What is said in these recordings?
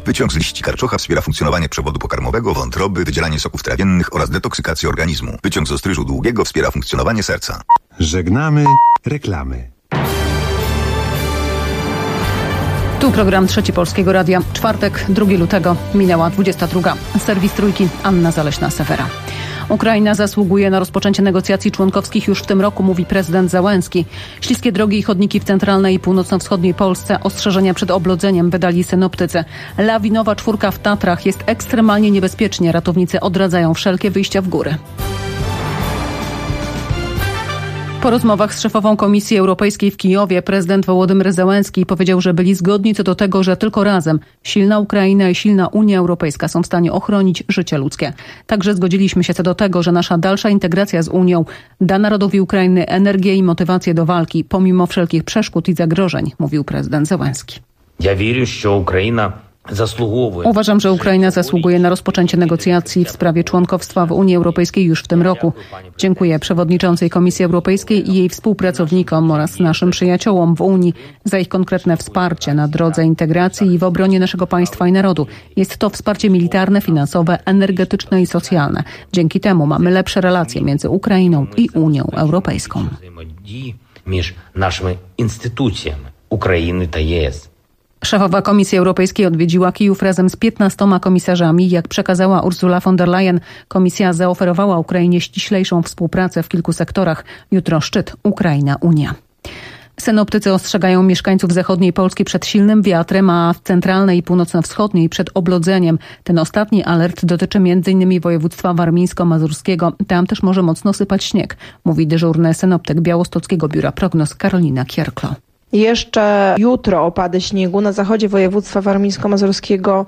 Wyciąg z liści karczocha wspiera funkcjonowanie przewodu pokarmowego, wątroby, wydzielanie soków trawiennych oraz detoksykację organizmu. Wyciąg z ostryżu długiego wspiera funkcjonowanie serca. Żegnamy reklamy. Tu program Trzeci Polskiego Radia. Czwartek, 2 lutego, minęła 22. Serwis Trójki, Anna Zaleśna-Sewera. Ukraina zasługuje na rozpoczęcie negocjacji członkowskich już w tym roku, mówi prezydent Zełenski. Śliskie drogi i chodniki w centralnej i północno-wschodniej Polsce, ostrzeżenia przed oblodzeniem wydali synoptycy. Lawinowa czwórka w Tatrach, jest ekstremalnie niebezpiecznie. Ratownicy odradzają wszelkie wyjścia w góry. Po rozmowach z szefową Komisji Europejskiej w Kijowie prezydent Wołodymyr Zełenski powiedział, że byli zgodni co do tego, że tylko razem silna Ukraina i silna Unia Europejska są w stanie ochronić życie ludzkie. Także zgodziliśmy się co do tego, że nasza dalsza integracja z Unią da narodowi Ukrainy energię i motywację do walki, pomimo wszelkich przeszkód i zagrożeń, mówił prezydent Zełenski. Uważam, że Ukraina zasługuje na rozpoczęcie negocjacji w sprawie członkostwa w Unii Europejskiej już w tym roku. Dziękuję przewodniczącej Komisji Europejskiej i jej współpracownikom oraz naszym przyjaciołom w Unii za ich konkretne wsparcie na drodze integracji i w obronie naszego państwa i narodu. Jest to wsparcie militarne, finansowe, energetyczne i socjalne. Dzięki temu mamy lepsze relacje między Ukrainą i Unią Europejską. Między naszymi instytucjami Ukrainy i ES. Szefowa Komisji Europejskiej odwiedziła Kijów razem z 15 komisarzami. Jak przekazała Ursula von der Leyen, Komisja zaoferowała Ukrainie ściślejszą współpracę w kilku sektorach. Jutro szczyt Ukraina-Unia. Synoptycy ostrzegają mieszkańców zachodniej Polski przed silnym wiatrem, a w centralnej i północno-wschodniej przed oblodzeniem. Ten ostatni alert dotyczy m.in. województwa warmińsko-mazurskiego. Tam też może mocno sypać śnieg, mówi dyżurny synoptyk Białostockiego Biura Prognoz Karolina Kierklo. Jeszcze jutro opady śniegu na zachodzie województwa warmińsko-mazurskiego,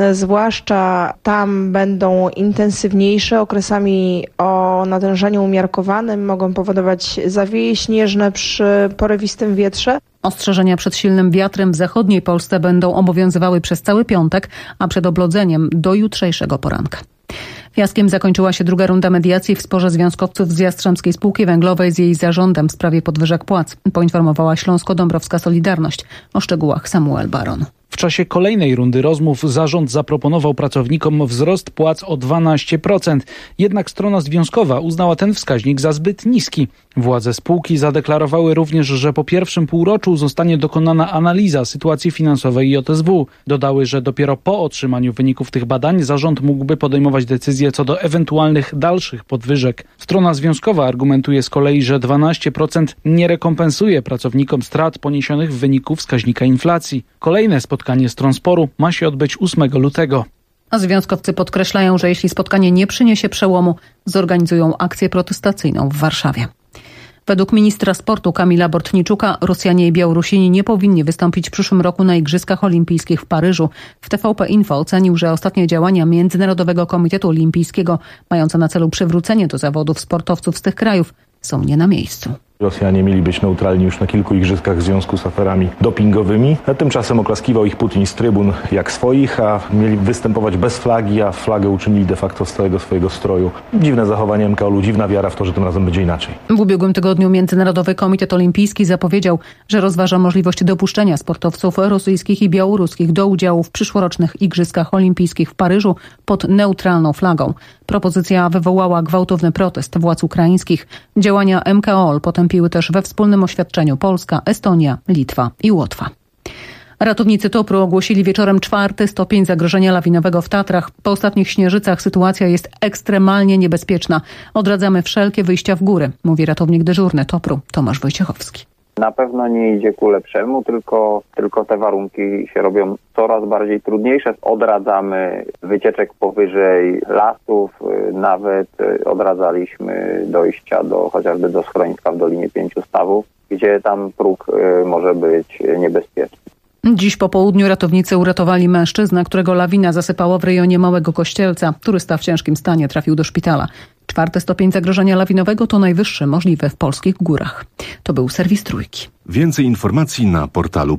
zwłaszcza tam będą intensywniejsze, okresami o natężeniu umiarkowanym, mogą powodować zawieje śnieżne przy porywistym wietrze. Ostrzeżenia przed silnym wiatrem w zachodniej Polsce będą obowiązywały przez cały piątek, a przed oblodzeniem do jutrzejszego poranka. Fiaskiem zakończyła się druga runda mediacji w sporze związkowców z Jastrzębskiej Spółki Węglowej z jej zarządem w sprawie podwyżek płac, poinformowała Śląsko-Dąbrowska Solidarność. O szczegółach Samuel Baron. W czasie kolejnej rundy rozmów zarząd zaproponował pracownikom wzrost płac o 12%. Jednak strona związkowa uznała ten wskaźnik za zbyt niski. Władze spółki zadeklarowały również, że po pierwszym półroczu zostanie dokonana analiza sytuacji finansowej JSW. Dodały, że dopiero po otrzymaniu wyników tych badań zarząd mógłby podejmować decyzje co do ewentualnych dalszych podwyżek. Strona związkowa argumentuje z kolei, że 12% nie rekompensuje pracownikom strat poniesionych w wyniku wskaźnika inflacji. Kolejne spotkanie stron sporu ma się odbyć 8 lutego. A związkowcy podkreślają, że jeśli spotkanie nie przyniesie przełomu, zorganizują akcję protestacyjną w Warszawie. Według ministra sportu Kamila Bortniczuka Rosjanie i Białorusini nie powinni wystąpić w przyszłym roku na Igrzyskach Olimpijskich w Paryżu. W TVP Info ocenił, że ostatnie działania Międzynarodowego Komitetu Olimpijskiego mające na celu przywrócenie do zawodów sportowców z tych krajów są nie na miejscu. Rosjanie mieli być neutralni już na kilku igrzyskach w związku z aferami dopingowymi. A tymczasem oklaskiwał ich Putin z trybun jak swoich, a mieli występować bez flagi, a flagę uczynili de facto z całego swojego stroju. Dziwne zachowanie MKOL-u, dziwna wiara w to, że tym razem będzie inaczej. W ubiegłym tygodniu Międzynarodowy Komitet Olimpijski zapowiedział, że rozważa możliwość dopuszczenia sportowców rosyjskich i białoruskich do udziału w przyszłorocznych Igrzyskach Olimpijskich w Paryżu pod neutralną flagą. Propozycja wywołała gwałtowny protest władz ukraińskich. Działania MKOL potępiły też we wspólnym oświadczeniu Polska, Estonia, Litwa i Łotwa. Ratownicy Topru ogłosili wieczorem 4. stopień zagrożenia lawinowego w Tatrach. Po ostatnich śnieżycach sytuacja jest ekstremalnie niebezpieczna. Odradzamy wszelkie wyjścia w góry, mówi ratownik dyżurny Topru Tomasz Wojciechowski. Na pewno nie idzie ku lepszemu, tylko te warunki się robią coraz bardziej trudniejsze. Odradzamy wycieczek powyżej lasów, nawet odradzaliśmy dojścia chociażby do schroniska w Dolinie Pięciu Stawów, gdzie tam próg może być niebezpieczny. Dziś po południu ratownicy uratowali mężczyznę, którego lawina zasypała w rejonie Małego Kościelca. Turysta w ciężkim stanie trafił do szpitala. 4. stopień zagrożenia lawinowego to najwyższy możliwy w polskich górach. To był serwis Trójki. Więcej informacji na portalu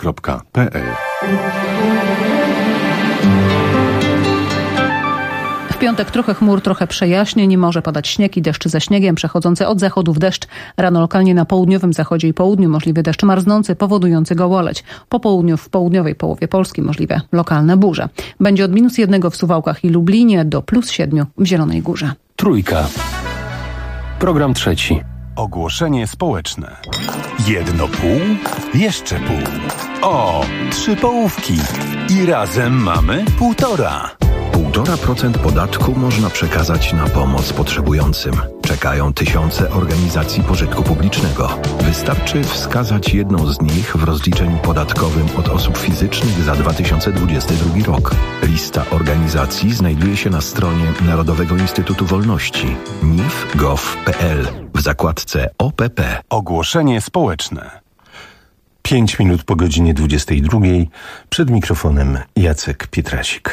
polskieradio24.pl. piątek trochę chmur, trochę przejaśnień, może padać śnieg i deszcz ze śniegiem, przechodzący od zachodu w deszcz. Rano lokalnie na południowym zachodzie i południu możliwy deszcz marznący, powodujący gołoleć. Po południu w południowej połowie Polski możliwe lokalne burze. Będzie od -1 w Suwałkach i Lublinie do +7 w Zielonej Górze. Trójka. Program trzeci. Ogłoszenie społeczne. 1,5? Jeszcze pół. O, 3 połówki. I razem mamy 1,5. 1,5% podatku można przekazać na pomoc potrzebującym. Czekają tysiące organizacji pożytku publicznego. Wystarczy wskazać jedną z nich w rozliczeniu podatkowym od osób fizycznych za 2022 rok. Lista organizacji znajduje się na stronie Narodowego Instytutu Wolności nif.gov.pl w zakładce OPP. Ogłoszenie społeczne. 5 minut po godzinie 22. Przed mikrofonem Jacek Pietrasik.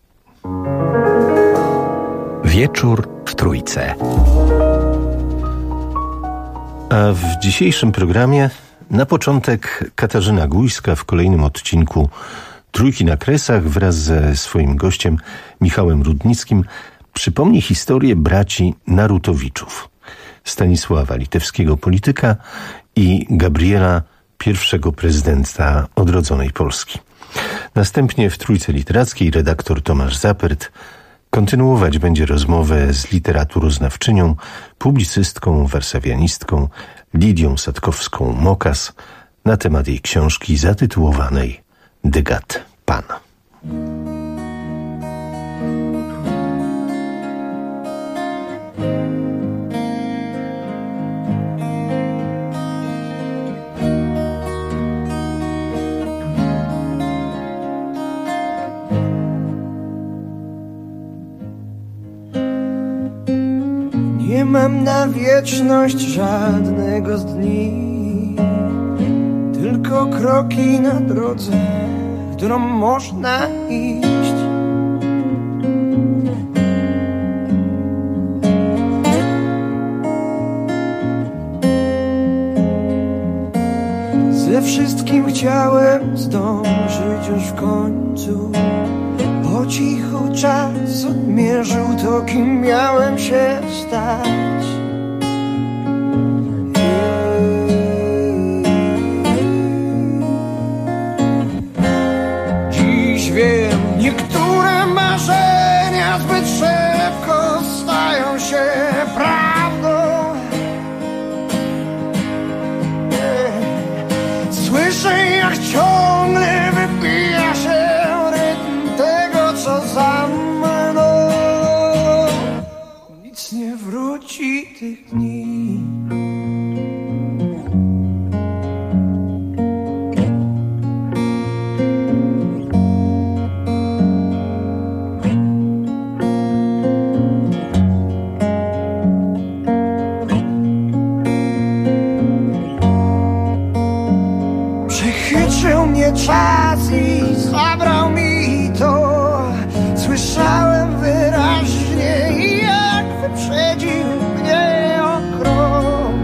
Wieczór w Trójce. A w dzisiejszym programie na początek Katarzyna Gujska w kolejnym odcinku Trójki na Kresach wraz ze swoim gościem Michałem Rudnickim przypomni historię braci Narutowiczów, Stanisława Litewskiego, polityka, i Gabriela, pierwszego prezydenta odrodzonej Polski. Następnie w Trójce Literackiej redaktor Tomasz Zapert kontynuować będzie rozmowę z literaturoznawczynią, publicystką, warszawianistką Lidią Satkowską-Mokas na temat jej książki zatytułowanej Dygat Pan. Nie mam na wieczność żadnego z dni, tylko kroki na drodze, którą można iść. Ze wszystkim chciałem zdążyć już w końcu. Po cichu czas odmierzył to, kim miałem się stać. Dziś wiem, niektóre marzenia zbyt szybko stają się prawdą. Słyszę, jak ciągle wybija się za mną. Nic nie wróci tych dni. Przechytrzył mnie czas i zabrał mi to. Słyszałem wyraźnie, jak wyprzedził mnie o krok.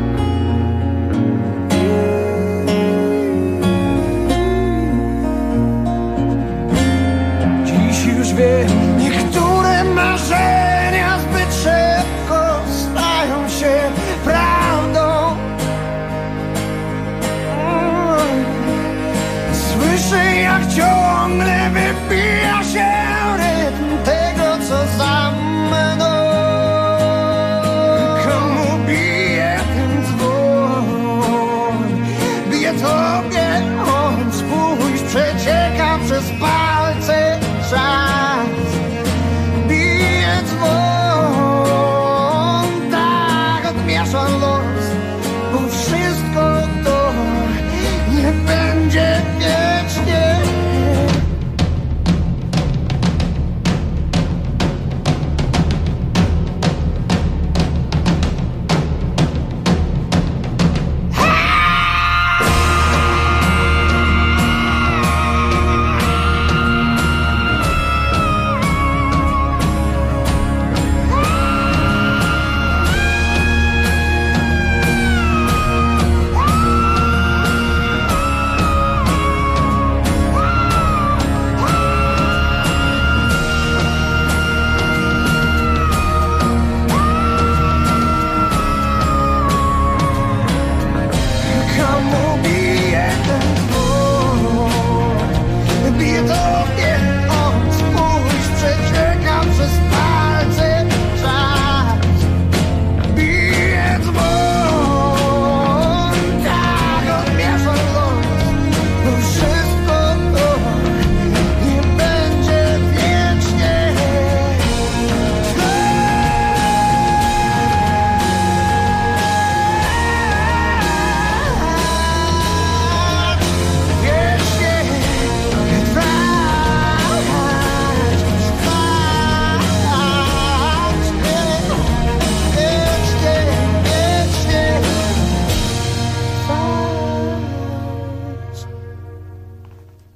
Dziś już wiem, niektóre marzenia zbyt szybko stają się prawdą. Słyszę, jak ciągle wybija się tego, co za mną. Komu bije ten dzwon? Bije tobie on, spójrz, przecieka przez palce czas.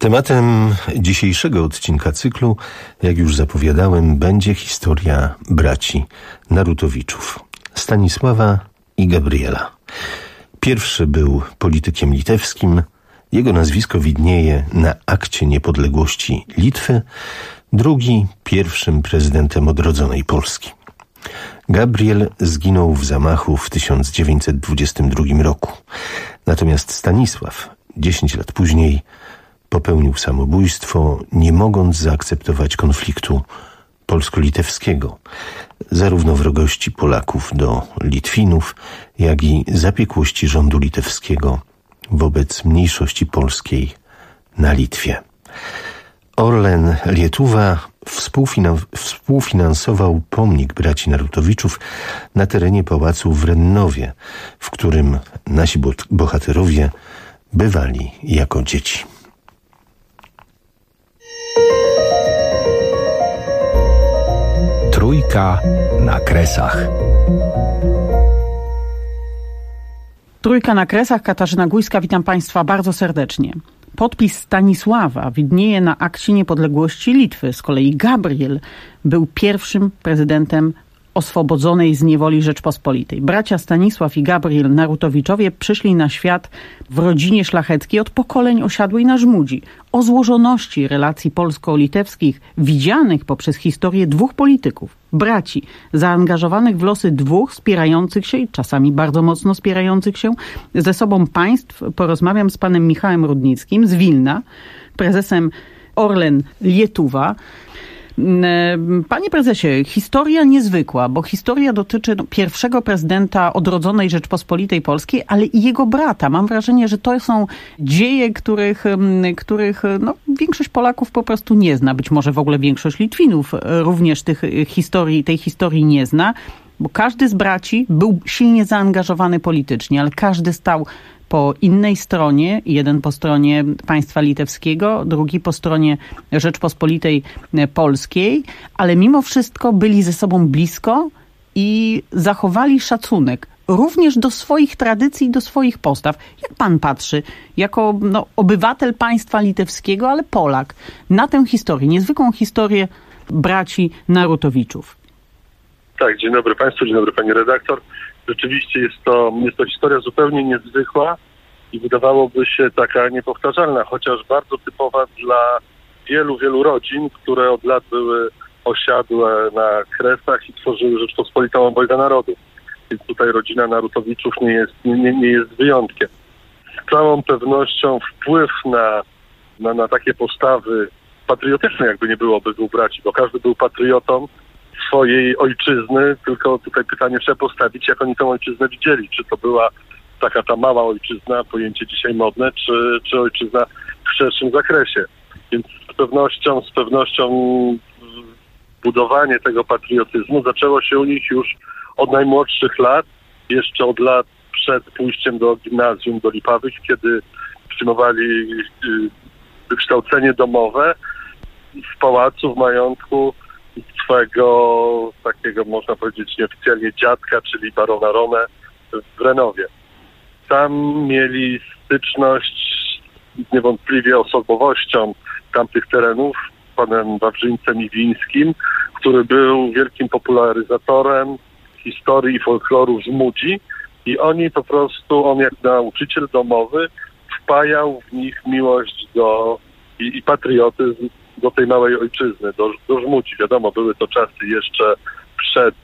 Tematem dzisiejszego odcinka cyklu, jak już zapowiadałem, będzie historia braci Narutowiczów, Stanisława i Gabriela. Pierwszy był politykiem litewskim, jego nazwisko widnieje na akcie niepodległości Litwy, drugi pierwszym prezydentem odrodzonej Polski. Gabriel zginął w zamachu w 1922 roku, natomiast Stanisław 10 lat później popełnił samobójstwo, nie mogąc zaakceptować konfliktu polsko-litewskiego, zarówno wrogości Polaków do Litwinów, jak i zapiekłości rządu litewskiego wobec mniejszości polskiej na Litwie. Orlen Lietuva współfinansował pomnik braci Narutowiczów na terenie pałacu w Rennowie, w którym nasi bohaterowie bywali jako dzieci. Trójka na Kresach. Trójka na Kresach, Katarzyna Gujska, witam Państwa bardzo serdecznie. Podpis Stanisława widnieje na akcie niepodległości Litwy. Z kolei Gabriel był pierwszym prezydentem oswobodzonej z niewoli Rzeczpospolitej. Bracia Stanisław i Gabriel Narutowiczowie przyszli na świat w rodzinie szlacheckiej od pokoleń osiadłej na Żmudzi. O złożoności relacji polsko-litewskich widzianych poprzez historię dwóch polityków, braci, zaangażowanych w losy dwóch wspierających się i czasami bardzo mocno wspierających się ze sobą państw, porozmawiam z panem Michałem Rudnickim z Wilna, prezesem Orlen Lietuva. Panie prezesie, historia niezwykła, bo historia dotyczy pierwszego prezydenta odrodzonej Rzeczpospolitej Polskiej, ale i jego brata. Mam wrażenie, że to są dzieje, których większość Polaków po prostu nie zna. Być może w ogóle większość Litwinów również tej historii nie zna, bo każdy z braci był silnie zaangażowany politycznie, ale każdy stał po innej stronie, jeden po stronie państwa litewskiego, drugi po stronie Rzeczpospolitej Polskiej, ale mimo wszystko byli ze sobą blisko i zachowali szacunek również do swoich tradycji, do swoich postaw. Jak pan patrzy, jako obywatel państwa litewskiego, ale Polak, na tę historię, niezwykłą historię braci Narutowiczów? Tak, dzień dobry Państwu, dzień dobry Pani redaktor. Rzeczywiście jest to historia zupełnie niezwykła i wydawałoby się taka niepowtarzalna, chociaż bardzo typowa dla wielu rodzin, które od lat były osiadłe na Kresach i tworzyły Rzeczpospolitą obojga narodów. Więc tutaj rodzina Narutowiczów nie jest wyjątkiem. Z całą pewnością wpływ na takie postawy patriotyczne, jakby nie było obydwu braci, bo każdy był patriotą swojej ojczyzny, tylko tutaj pytanie trzeba postawić, jak oni tę ojczyznę widzieli. Czy to była taka ta mała ojczyzna, pojęcie dzisiaj modne, czy ojczyzna w szerszym zakresie. Więc z pewnością budowanie tego patriotyzmu zaczęło się u nich już od najmłodszych lat, jeszcze od lat przed pójściem do gimnazjum, do Lipawych, kiedy przyjmowali wykształcenie domowe w pałacu, w majątku swego takiego, można powiedzieć nieoficjalnie, dziadka, czyli barona Rone w Renowie. Tam mieli styczność z niewątpliwie osobowością tamtych terenów, panem Wawrzyńcem Iwińskim, który był wielkim popularyzatorem historii i folkloru Żmudzi i oni po prostu, on jak nauczyciel domowy wpajał w nich miłość i patriotyzm do tej małej ojczyzny, do Żmudzi. Wiadomo, były to czasy jeszcze przed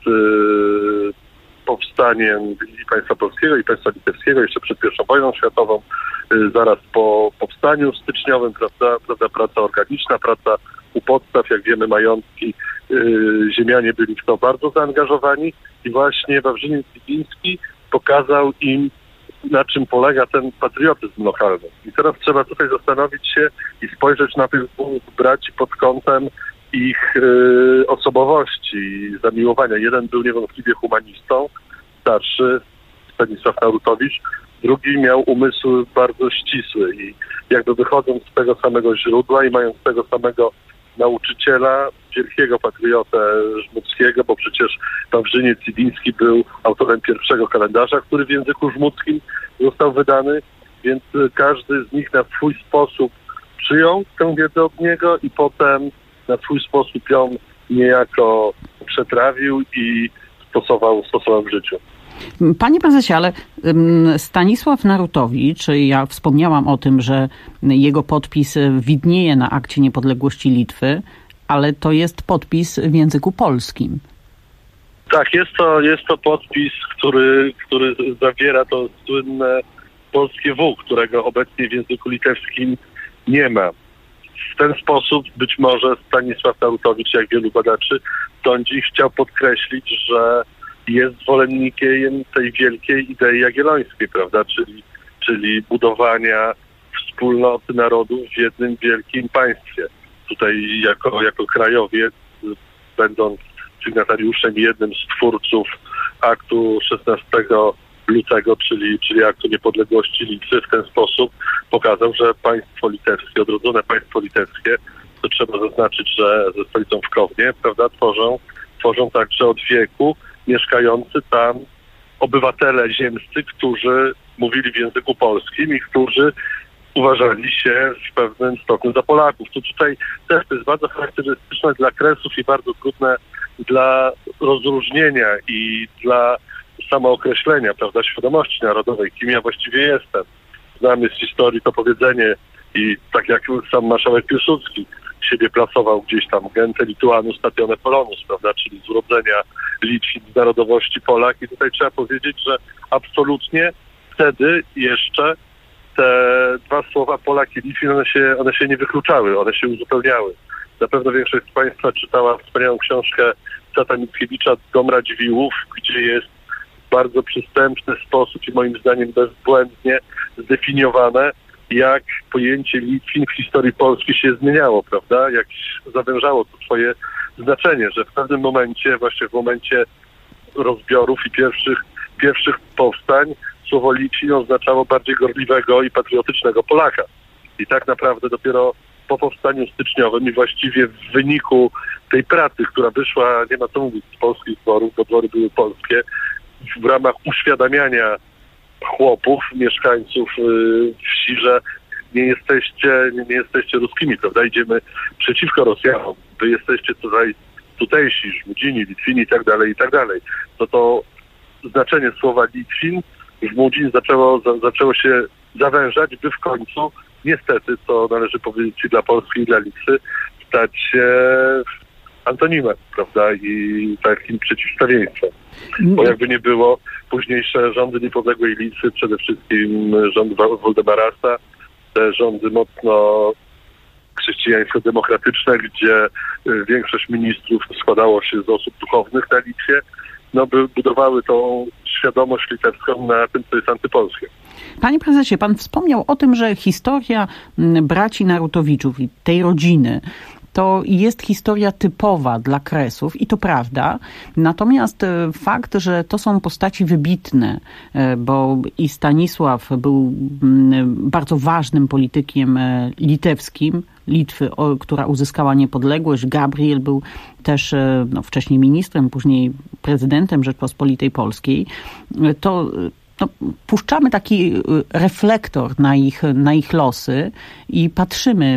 powstaniem i państwa polskiego i państwa litewskiego, jeszcze przed I wojną światową, zaraz po powstaniu styczniowym, prawda, praca organiczna, praca u podstaw, jak wiemy, majątki, ziemianie byli w to bardzo zaangażowani i właśnie Wawrzyniec Iwiński pokazał im, na czym polega ten patriotyzm lokalny. I teraz trzeba tutaj zastanowić się i spojrzeć na tych dwóch braci pod kątem ich osobowości, zamiłowania. Jeden był niewątpliwie humanistą, starszy, Stanisław Narutowicz, drugi miał umysł bardzo ścisły i jakby wychodząc z tego samego źródła i mając tego samego nauczyciela, wielkiego patriotę żmudzkiego, bo przecież Wawrzyniec Iwiński był autorem pierwszego kalendarza, który w języku żmudzkim został wydany, więc każdy z nich na swój sposób przyjął tę wiedzę od niego i potem na swój sposób ją niejako przetrawił i stosował w życiu. Panie prezesie, ale Stanisław Narutowicz, ja wspomniałam o tym, że jego podpis widnieje na akcie niepodległości Litwy, ale to jest podpis w języku polskim. Tak, jest to podpis, który zawiera to słynne polskie W, którego obecnie w języku litewskim nie ma. W ten sposób być może Stanisław Narutowicz, jak wielu badaczy sądzi, chciał podkreślić, że jest zwolennikiem tej wielkiej idei jagiellońskiej, prawda, czyli budowania wspólnoty narodów w jednym wielkim państwie. Tutaj jako krajowiec, będąc sygnatariuszem, jednym z twórców aktu 16 lutego, czyli aktu niepodległości Litwy, w ten sposób pokazał, że państwo litewskie, odrodzone państwo litewskie, to trzeba zaznaczyć, że ze stolicą w Kownie, prawda, tworzą także od wieku mieszkający tam obywatele ziemscy, którzy mówili w języku polskim i którzy uważali się w pewnym stopniu za Polaków. Tutaj też to jest bardzo charakterystyczne dla Kresów i bardzo trudne dla rozróżnienia i dla samookreślenia, prawda, świadomości narodowej, kim ja właściwie jestem. Znamy z historii to powiedzenie i tak jak sam marszałek Piłsudski siebie plasował gdzieś tam gente lituanus natione polonus, prawda, czyli z urodzenia Litwin, z narodowości Polak. I tutaj trzeba powiedzieć, że absolutnie wtedy jeszcze te dwa słowa Polak i Litwin, one się nie wykluczały, one się uzupełniały. Na pewno większość z Państwa czytała wspaniałą książkę Tata Mickiewicza Dom Radziwiłłów, gdzie jest w bardzo przystępny sposób i moim zdaniem bezbłędnie zdefiniowane, jak pojęcie Litwin w historii Polski się zmieniało, prawda? Jak zawężało to swoje znaczenie, że w pewnym momencie, właśnie w momencie rozbiorów i pierwszych powstań, słowo Litwin oznaczało bardziej gorliwego i patriotycznego Polaka. I tak naprawdę dopiero po powstaniu styczniowym i właściwie w wyniku tej pracy, która wyszła, nie ma co mówić, z polskich dworów, bo dwory były polskie, w ramach uświadamiania chłopów, mieszkańców wsi, że nie jesteście Ruskimi, prawda? Idziemy przeciwko Rosjanom. Wy jesteście tutejsi, Żmudzini, Litwini i tak dalej. To znaczenie słowa Litwin w Żmudzin zaczęło się zawężać, by w końcu, niestety, to należy powiedzieć i dla Polski, i dla Litwy, stać się antonimem, prawda? I takim przeciwstawieństwem. Bo jakby nie było, późniejsze rządy niepodległej Litwy, przede wszystkim rząd Woldemarasa, te rządy mocno chrześcijańsko-demokratyczne, gdzie większość ministrów składało się z osób duchownych na Litwie, by budowały tą świadomość litewską na tym, co jest antypolskie. Panie prezesie, pan wspomniał o tym, że historia braci Narutowiczów i tej rodziny to jest historia typowa dla Kresów i to prawda. Natomiast fakt, że to są postaci wybitne, bo i Stanisław był bardzo ważnym politykiem litewskim, Litwy, która uzyskała niepodległość. Gabriel był też wcześniej ministrem, później prezydentem Rzeczpospolitej Polskiej. To puszczamy taki reflektor na ich losy i patrzymy.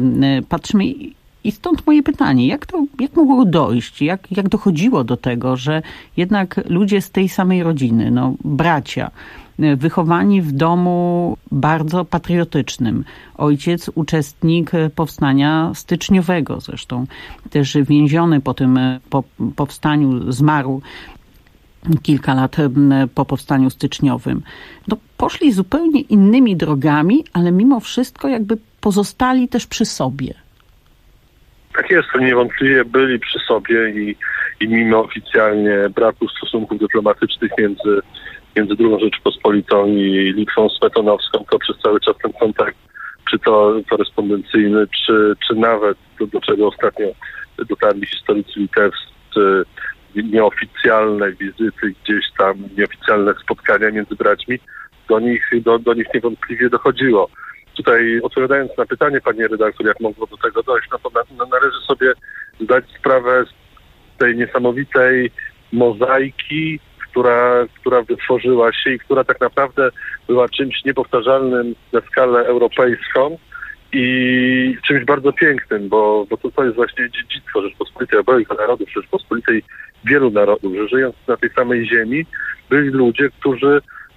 I stąd moje pytanie, jak mogło dojść, jak dochodziło do tego, że jednak ludzie z tej samej rodziny, bracia, wychowani w domu bardzo patriotycznym, ojciec uczestnik powstania styczniowego, zresztą też więziony po powstaniu, zmarł kilka lat po powstaniu styczniowym. Poszli zupełnie innymi drogami, ale mimo wszystko jakby pozostali też przy sobie. Tak jest, to niewątpliwie byli przy sobie i mimo oficjalnie braku stosunków dyplomatycznych między II Rzeczpospolitą i Litwą Smetonowską, to przez cały czas ten kontakt, czy to korespondencyjny, czy nawet, do czego ostatnio dotarli historycy litewscy, nieoficjalne wizyty gdzieś tam, nieoficjalne spotkania między braćmi, do nich niewątpliwie dochodziło. Tutaj odpowiadając na pytanie, panie redaktor, jak mogło do tego dojść, to należy sobie zdać sprawę z tej niesamowitej mozaiki, która wytworzyła się i która tak naprawdę była czymś niepowtarzalnym na skalę europejską i czymś bardzo pięknym, bo to jest właśnie dziedzictwo Rzeczpospolitej, obojga narodów Rzeczpospolitej, wielu narodów, że żyjąc na tej samej ziemi byli ludzie, którzy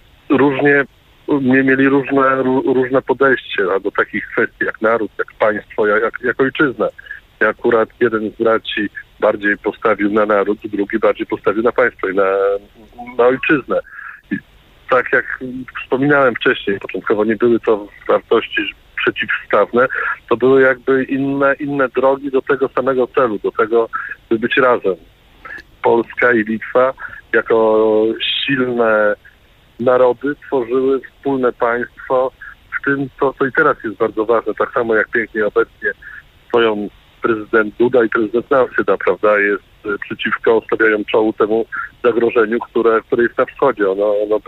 mieli różne podejście do takich kwestii jak naród, jak państwo, jak ojczyzna. I akurat jeden z braci bardziej postawił na naród, drugi bardziej postawił na państwo i na ojczyznę. I tak jak wspominałem wcześniej, początkowo nie były to wartości przeciwstawne, to były jakby inne drogi do tego samego celu, do tego, by być razem. Polska i Litwa jako silne narody tworzyły wspólne państwo, w tym co i teraz jest bardzo ważne, tak samo jak pięknie obecnie stoją prezydent Duda i prezydent Nawsyda, prawda, stawiają czołu temu zagrożeniu, które jest na wschodzie. Ono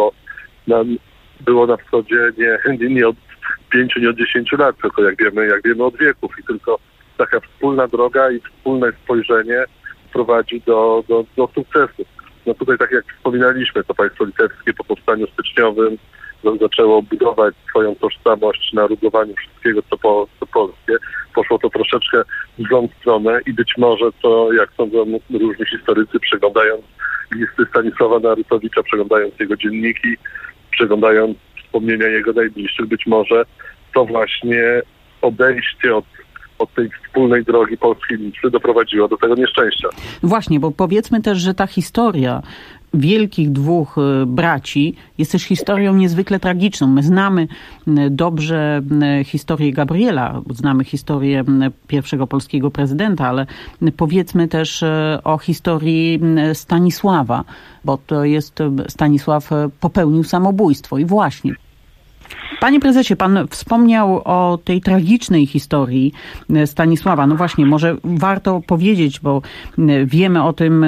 było na wschodzie nie od 5, nie od 10 lat, tylko jak wiemy od wieków i tylko taka wspólna droga i wspólne spojrzenie prowadzi do sukcesu. No tutaj, tak jak wspominaliśmy, to państwo litewskie po powstaniu styczniowym zaczęło budować swoją tożsamość na rugowaniu wszystkiego, co polskie. Poszło to troszeczkę w złą stronę i być może to, jak sądzą różni historycy, przeglądając listy Stanisława Narutowicza, przeglądając jego dzienniki, przeglądając wspomnienia jego najbliższych, być może to właśnie odejście od tej wspólnej drogi polskiej Litwy doprowadziło do tego nieszczęścia. Właśnie, bo powiedzmy też, że ta historia wielkich dwóch braci jest też historią niezwykle tragiczną. My znamy dobrze historię Gabriela, znamy historię pierwszego polskiego prezydenta, ale powiedzmy też o historii Stanisława, bo to jest Stanisław popełnił samobójstwo i właśnie. Panie prezesie, pan wspomniał o tej tragicznej historii Stanisława. No właśnie, może warto powiedzieć, bo wiemy o tym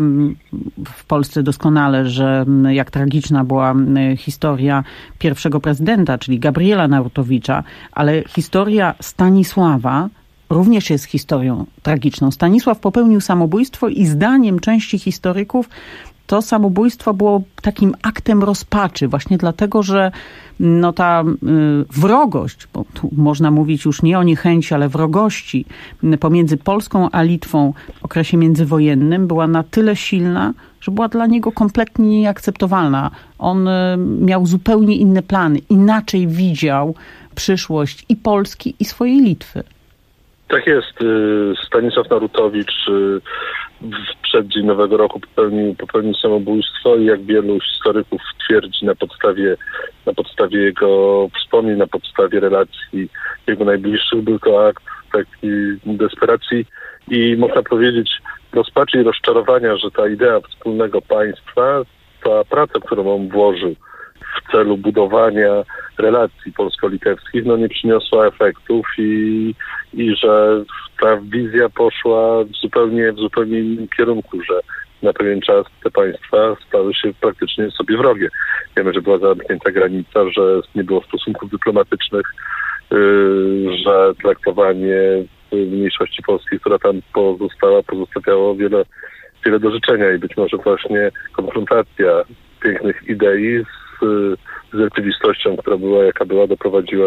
w Polsce doskonale, że jak tragiczna była historia pierwszego prezydenta, czyli Gabriela Narutowicza, ale historia Stanisława również jest historią tragiczną. Stanisław popełnił samobójstwo i zdaniem części historyków to samobójstwo było takim aktem rozpaczy, właśnie dlatego, że ta wrogość, bo tu można mówić już nie o niechęci, ale wrogości pomiędzy Polską a Litwą w okresie międzywojennym była na tyle silna, że była dla niego kompletnie nieakceptowalna. On miał zupełnie inne plany, inaczej widział przyszłość i Polski, i swojej Litwy. Tak jest. Stanisław Narutowicz w przeddzień Nowego Roku popełnił samobójstwo i jak wielu historyków twierdzi na podstawie jego wspomnień, na podstawie relacji jego najbliższych, był to akt takiej desperacji i można powiedzieć rozpaczy i rozczarowania, że ta idea wspólnego państwa, ta praca, którą on włożył w celu budowania relacji polsko-litewskich, nie przyniosła efektów i że ta wizja poszła w zupełnie innym kierunku, że na pewien czas te państwa stały się praktycznie sobie wrogie. Wiemy, że była zamknięta granica, że nie było stosunków dyplomatycznych, że traktowanie mniejszości polskiej, która tam pozostawiało wiele do życzenia i być może właśnie konfrontacja pięknych idei z rzeczywistością, która była jaka była, doprowadziła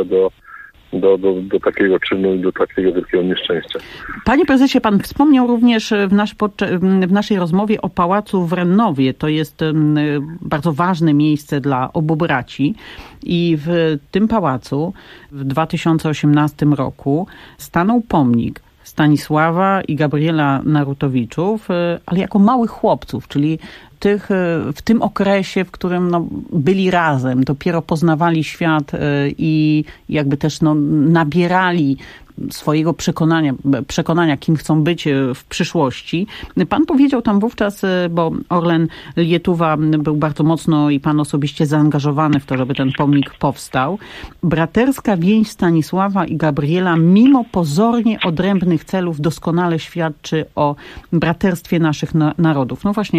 do takiego czynu i do takiego wielkiego nieszczęścia. Panie prezesie, pan wspomniał również w naszej rozmowie o pałacu w Rennowie. To jest bardzo ważne miejsce dla obu braci i w tym pałacu w 2018 roku stanął pomnik Stanisława i Gabriela Narutowiczów, ale jako małych chłopców, czyli tych w tym okresie, w którym byli razem, dopiero poznawali świat i jakby też nabierali swojego przekonania, kim chcą być w przyszłości. Pan powiedział tam wówczas, bo Orlen Lietuwa był bardzo mocno i pan osobiście zaangażowany w to, żeby ten pomnik powstał. Braterska więź Stanisława i Gabriela mimo pozornie odrębnych celów doskonale świadczy o braterstwie naszych narodów. No właśnie,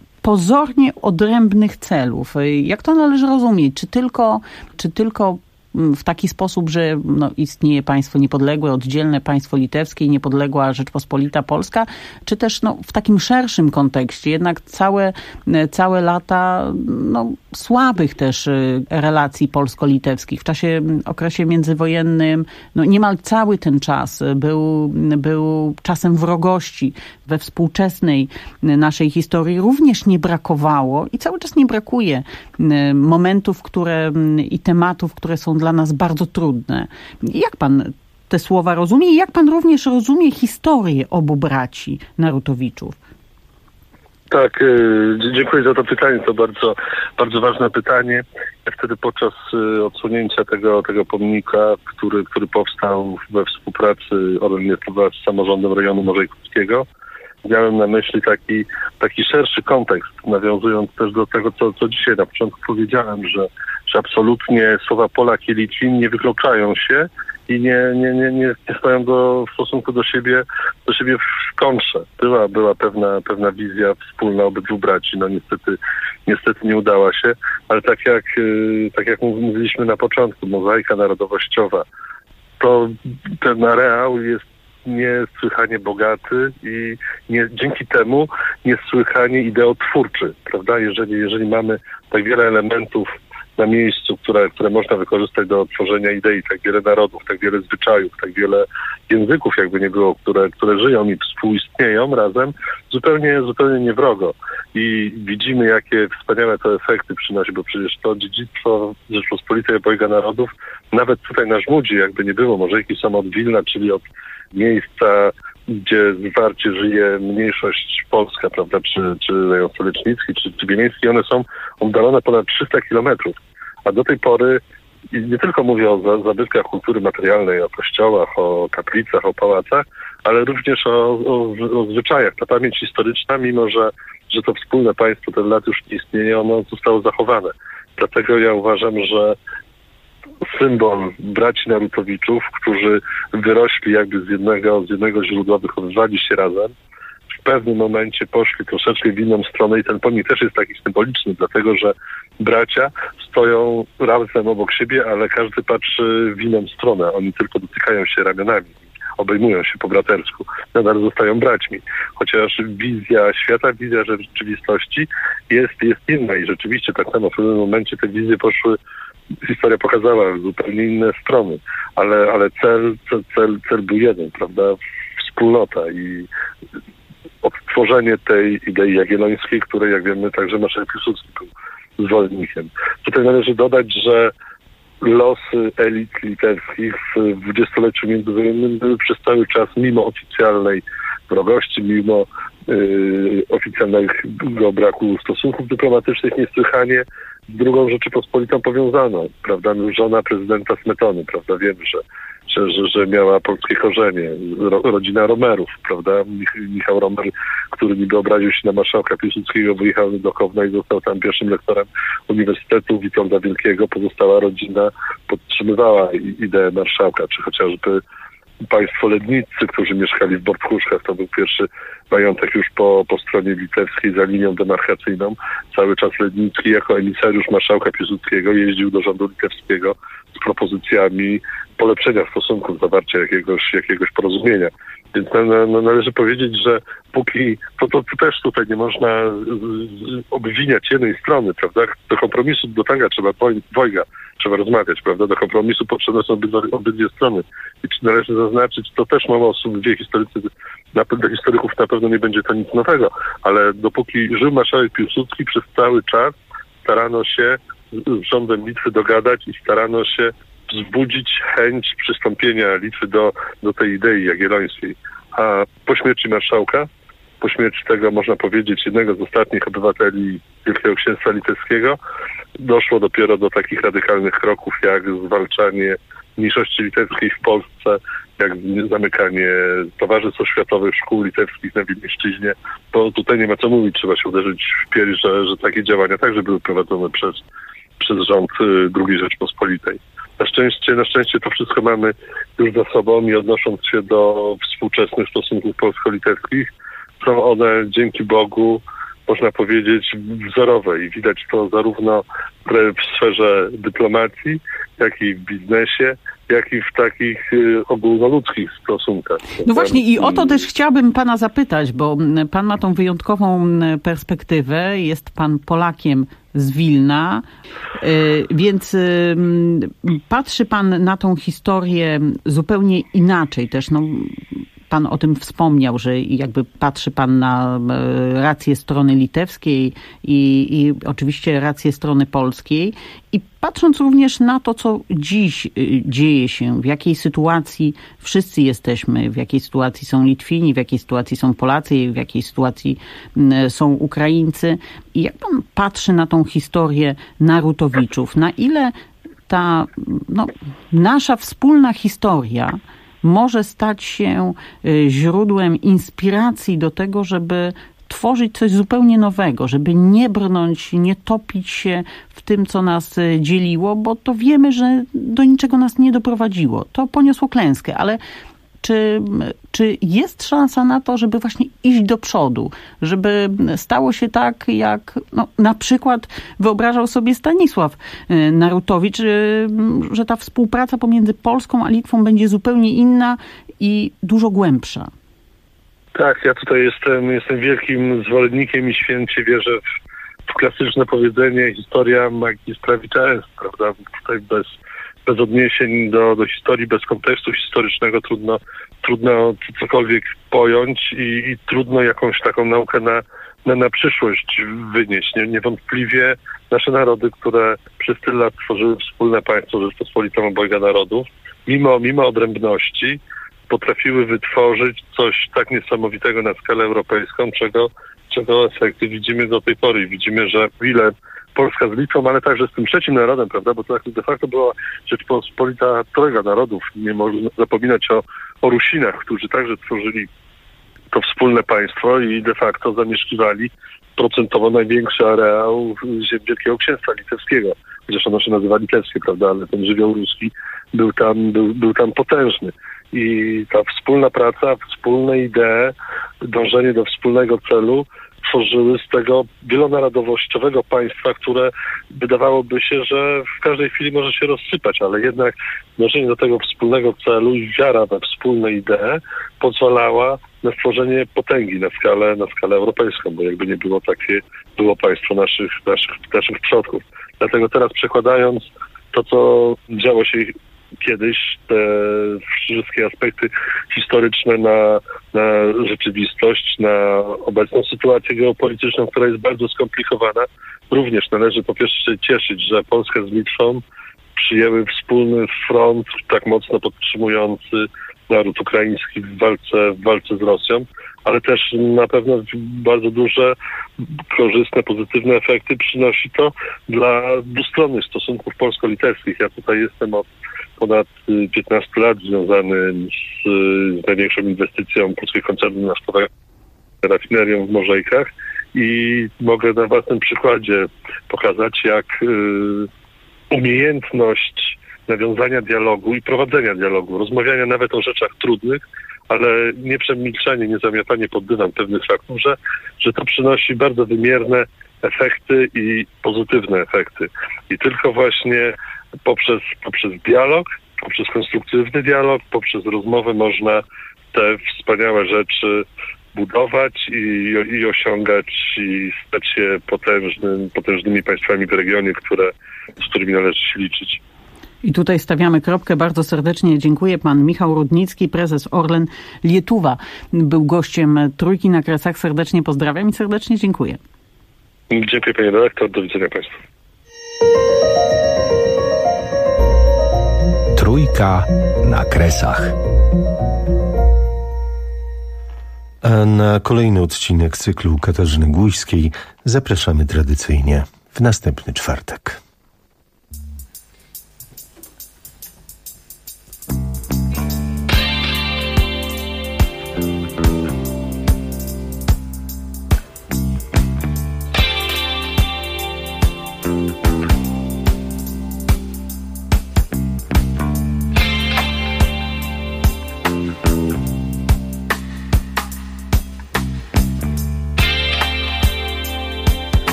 pozornie odrębnych celów. Jak to należy rozumieć? Czy tylko w taki sposób, że istnieje państwo niepodległe, oddzielne państwo litewskie i niepodległa Rzeczpospolita Polska, czy też w takim szerszym kontekście, jednak całe lata słabych też relacji polsko-litewskich. W okresie międzywojennym niemal cały ten czas był czasem wrogości. We współczesnej naszej historii również nie brakowało i cały czas nie brakuje momentów i tematów, które są dla nas bardzo trudne. Jak pan te słowa rozumie i jak pan również rozumie historię obu braci Narutowiczów? Tak, dziękuję za to pytanie. To bardzo, bardzo ważne pytanie. Wtedy podczas odsłonięcia tego pomnika, który powstał we współpracy z samorządem rejonu Morzejkowskiego, miałem na myśli taki szerszy kontekst, nawiązując też do tego, co dzisiaj na początku powiedziałem, że absolutnie słowa Polak i Litwin nie wykluczają się i nie stoją w stosunku do siebie w kontrze. Była pewna wizja wspólna obydwu braci. Niestety nie udała się, ale tak jak mówiliśmy na początku, mozaika narodowościowa, to ten areał jest niesłychanie bogaty i dzięki temu niesłychanie ideotwórczy, prawda? Jeżeli mamy tak wiele elementów na miejscu, które można wykorzystać do tworzenia idei, tak wiele narodów, tak wiele zwyczajów, tak wiele języków, jakby nie było, które żyją i współistnieją razem, zupełnie niewrogo. I widzimy, jakie wspaniałe to efekty przynosi, bo przecież to dziedzictwo Rzeczpospolitej Obojga Narodów, nawet tutaj na Żmudzi, jakby nie było, Morzejki są od Wilna, czyli od miejsca, gdzie zwarcie żyje mniejszość polska, prawda, czy rejon stołecznicki, czy wileński, one są oddalone ponad 300 kilometrów. A do tej pory, i nie tylko mówię o zabytkach kultury materialnej, o kościołach, o kaplicach, o pałacach, ale również o zwyczajach. Ta pamięć historyczna, mimo że to wspólne państwo ten lat już nie istnieje, ono zostało zachowane. Dlatego ja uważam, że symbol braci Narutowiczów, którzy wyrośli jakby z jednego źródła, wychowywali się razem, w pewnym momencie poszli troszeczkę w inną stronę i ten pomnik też jest taki symboliczny, dlatego że bracia stoją razem obok siebie, ale każdy patrzy w inną stronę. Oni tylko dotykają się ramionami, obejmują się po bratersku. Nadal zostają braćmi. Chociaż wizja świata, wizja rzeczywistości jest inna i rzeczywiście tak samo w pewnym momencie te wizje poszły, historia pokazała zupełnie inne strony, ale cel był jeden, prawda? Wspólnota i odtworzenie tej idei jagiellońskiej, której, jak wiemy, także marszałek Piłsudski był zwolennikiem. Tutaj należy dodać, że losy elit litewskich w dwudziestoleciu międzywojennym były przez cały czas, mimo oficjalnej wrogości, mimo oficjalnego braku stosunków dyplomatycznych, niesłychanie z drugą Rzeczypospolitą powiązano, prawda? Żona prezydenta Smetony, prawda? Wiemy, że miała polskie korzenie. Rodzina Romerów, prawda? Michał Romer, który niby obraził się na marszałka Piłsudskiego, wyjechał do Kowna i został tam pierwszym lektorem Uniwersytetu Witolda Wielkiego. Pozostała rodzina podtrzymywała ideę marszałka, czy chociażby państwo Ledniccy, którzy mieszkali w Bortchuszkach, to był pierwszy majątek już po stronie litewskiej za linią demarkacyjną. Cały czas Lednicki jako emisariusz marszałka Piłsudskiego jeździł do rządu litewskiego z propozycjami polepszenia stosunków, zawarcia jakiegoś porozumienia. Więc należy powiedzieć, że póki to też tutaj nie można obwiniać jednej strony, prawda? Do kompromisu, do tanga trzeba dwojga, trzeba rozmawiać, prawda? Do kompromisu potrzebne są obydwie strony. I czy należy zaznaczyć, to też mało osób wie, dla historyków na pewno nie będzie to nic nowego, ale dopóki żył marszałek Piłsudski, przez cały czas starano się z rządem Litwy dogadać i starano się wzbudzić chęć przystąpienia Litwy do tej idei jagiellońskiej. A po śmierci marszałka, po śmierci tego, można powiedzieć, jednego z ostatnich obywateli Wielkiego Księstwa Litewskiego, doszło dopiero do takich radykalnych kroków, jak zwalczanie mniejszości litewskiej w Polsce, jak zamykanie towarzystw oświatowych, szkół litewskich na Wilnieszczyźnie. Bo tutaj nie ma co mówić, trzeba się uderzyć w pierś, że takie działania także były prowadzone przez rząd II Rzeczpospolitej. Na szczęście to wszystko mamy już za sobą i odnosząc się do współczesnych stosunków polsko-litewskich, są one dzięki Bogu można powiedzieć, wzorowe i widać to zarówno w sferze dyplomacji, jak i w biznesie, jak i w takich ogólnoludzkich stosunkach. No właśnie i o to też chciałabym pana zapytać, bo pan ma tą wyjątkową perspektywę, jest pan Polakiem z Wilna, więc patrzy pan na tą historię zupełnie inaczej też. No, pan o tym wspomniał, że jakby patrzy pan na rację strony litewskiej i oczywiście rację strony polskiej. I patrząc również na to, co dziś dzieje się, w jakiej sytuacji wszyscy jesteśmy, w jakiej sytuacji są Litwini, w jakiej sytuacji są Polacy, w jakiej sytuacji są Ukraińcy. I jak pan patrzy na tą historię Narutowiczów, na ile ta nasza wspólna historia może stać się źródłem inspiracji do tego, żeby tworzyć coś zupełnie nowego, żeby nie brnąć, nie topić się w tym, co nas dzieliło, bo to wiemy, że do niczego nas nie doprowadziło. To poniosło klęskę, ale czy jest szansa na to, żeby właśnie iść do przodu, żeby stało się tak, jak na przykład wyobrażał sobie Stanisław Narutowicz, że ta współpraca pomiędzy Polską a Litwą będzie zupełnie inna i dużo głębsza? Tak, ja tutaj jestem wielkim zwolennikiem i święcie wierzę w klasyczne powiedzenie historia magii sprawia częst, prawda? Tutaj bez odniesień do historii, bez kontekstu historycznego trudno cokolwiek pojąć i trudno jakąś taką naukę na przyszłość wynieść. Niewątpliwie nasze narody, które przez tyle lat tworzyły wspólne państwo Rzeczpospolitą obojga narodów, mimo odrębności potrafiły wytworzyć coś tak niesamowitego na skalę europejską, czego efekty widzimy do tej pory. Widzimy, że ile Polska z Litwą, ale także z tym trzecim narodem, prawda, bo to de facto była Rzeczpospolita trojga narodów. Nie można zapominać o Rusinach, którzy także tworzyli to wspólne państwo i de facto zamieszkiwali procentowo największy areał ziem Wielkiego Księstwa Litewskiego. Chociaż ono się nazywa litewskie, prawda, ale ten żywioł ruski był tam potężny. I ta wspólna praca, wspólne idee, dążenie do wspólnego celu tworzyły z tego wielonarodowościowego państwa, które wydawałoby się, że w każdej chwili może się rozsypać, ale jednak dążenie do tego wspólnego celu i wiara we wspólne idee pozwalała na stworzenie potęgi na skalę europejską, bo jakby nie było, takie było państwo naszych przodków. Dlatego teraz przekładając to, co działo się kiedyś, te wszystkie aspekty historyczne na rzeczywistość, na obecną sytuację geopolityczną, która jest bardzo skomplikowana. Również należy po pierwsze się cieszyć, że Polska z Litwą przyjęły wspólny front tak mocno podtrzymujący naród ukraiński w walce z Rosją, ale też na pewno bardzo duże, korzystne, pozytywne efekty przynosi to dla dwustronnych stosunków polsko-litewskich. Ja tutaj jestem od ponad 15 lat związany z największą inwestycją polskiego koncernu naftowego, rafinerią w Morzejkach i mogę na własnym przykładzie pokazać, jak umiejętność nawiązania dialogu i prowadzenia dialogu, rozmawiania nawet o rzeczach trudnych, ale nie przemilczanie, nie zamiatanie pod dywan pewnych faktów, że to przynosi bardzo wymierne efekty i pozytywne efekty. I tylko właśnie poprzez dialog, poprzez konstruktywny dialog, poprzez rozmowę można te wspaniałe rzeczy budować i osiągać i stać się potężnymi państwami w regionie, z którymi należy się liczyć. I tutaj stawiamy kropkę. Bardzo serdecznie dziękuję. Pan Michał Rudnicki, prezes Orlen Lietuva, był gościem Trójki na Kresach. Serdecznie pozdrawiam i serdecznie dziękuję. Dziękuję, panie redaktor. Do widzenia państwu. Trójka na Kresach. A na kolejny odcinek cyklu Katarzyny Głójskiej zapraszamy tradycyjnie w następny czwartek.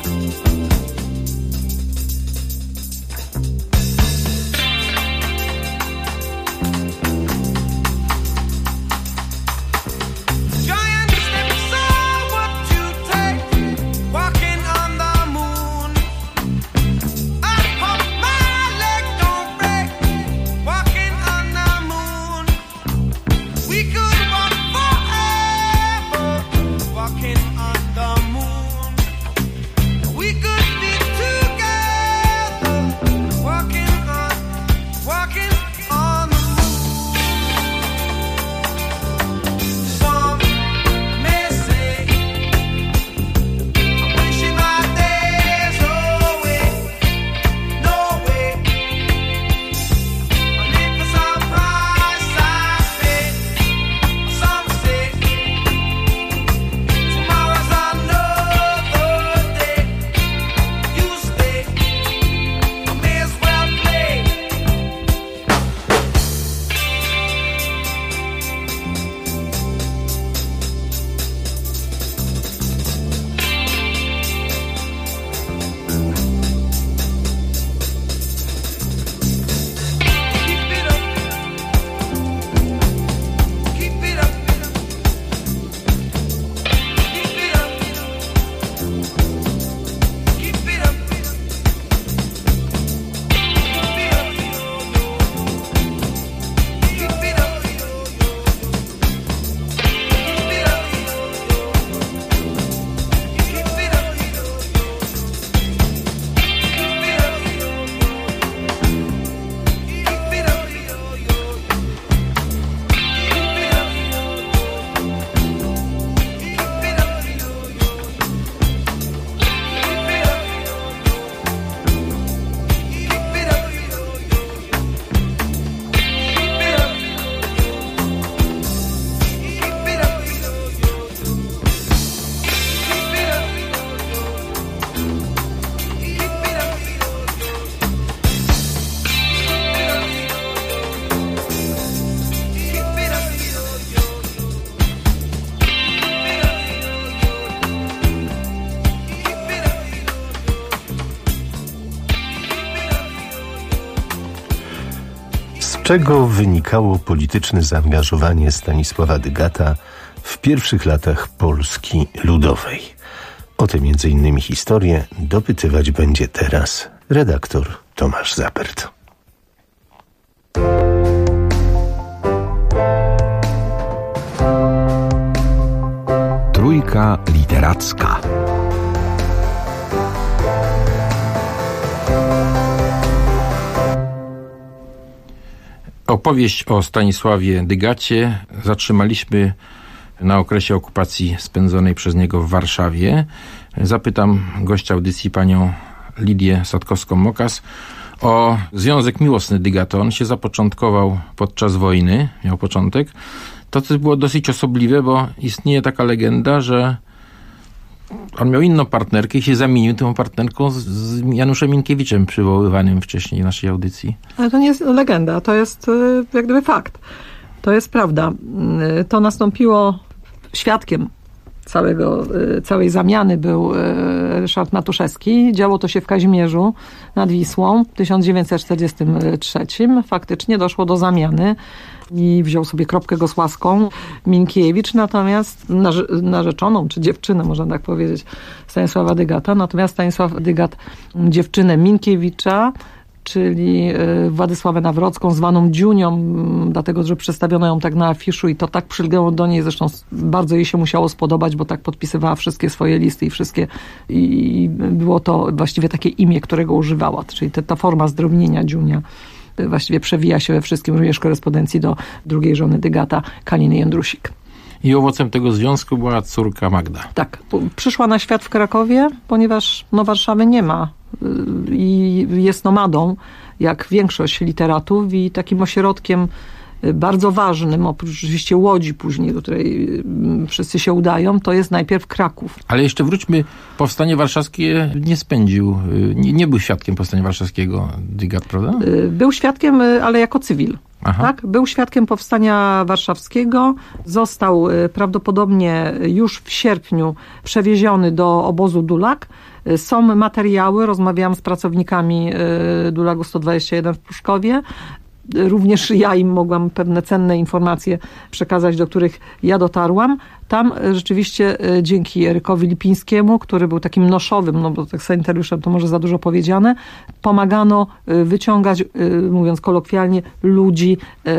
czego wynikało polityczne zaangażowanie Stanisława Dygata w pierwszych latach Polski Ludowej. O te między innymi historie dopytywać będzie teraz redaktor Tomasz Zapert. Trójka literacka. Opowieść o Stanisławie Dygacie zatrzymaliśmy na okresie okupacji spędzonej przez niego w Warszawie. Zapytam gościa audycji, panią Lidię Satkowską-Mokas, o związek miłosny Dygata. On się zapoczątkował podczas wojny, miał początek. To było dosyć osobliwe, bo istnieje taka legenda, że on miał inną partnerkę i się zamienił tą partnerką z Januszem Minkiewiczem, przywoływanym wcześniej w naszej audycji. Ale to nie jest legenda, to jest jak gdyby fakt. To jest prawda. To nastąpiło, świadkiem całej zamiany był Ryszard Matuszewski. Działo to się w Kazimierzu nad Wisłą w 1943. Faktycznie doszło do zamiany i wziął sobie kropkę go z łaską Minkiewicz, natomiast narzeczoną, czy dziewczynę, można tak powiedzieć, Stanisława Dygata. Natomiast Stanisław Dygat dziewczynę Minkiewicza, czyli Władysławę Nawrocką, zwaną Dziunią, dlatego, że przedstawiono ją tak na afiszu i to tak przylgnęło do niej, zresztą bardzo jej się musiało spodobać, bo tak podpisywała wszystkie swoje listy i było to właściwie takie imię, którego używała, czyli ta forma zdrobnienia Dziunia właściwie przewija się we wszystkim, również korespondencji do drugiej żony Dygata, Kaliny Jędrusik. I owocem tego związku była córka Magda. Tak. Przyszła na świat w Krakowie, ponieważ Warszawy nie ma i jest nomadą, jak większość literatów, i takim ośrodkiem bardzo ważnym, oprócz oczywiście Łodzi później, do której wszyscy się udają, to jest najpierw Kraków. Ale jeszcze wróćmy, Powstanie Warszawskie nie spędził, nie był świadkiem Powstania Warszawskiego Dygat, prawda? Był świadkiem, ale jako cywil. Tak? Był świadkiem powstania warszawskiego, został prawdopodobnie już w sierpniu przewieziony do obozu Dulag. Są materiały, rozmawiałam z pracownikami Dulagu 121 w Pruszkowie. Również ja im mogłam pewne cenne informacje przekazać, do których ja dotarłam. Tam rzeczywiście dzięki Erykowi Lipińskiemu, który był takim noszowym, no bo tak sanitariuszem to może za dużo powiedziane, pomagano wyciągać, mówiąc kolokwialnie, ludzi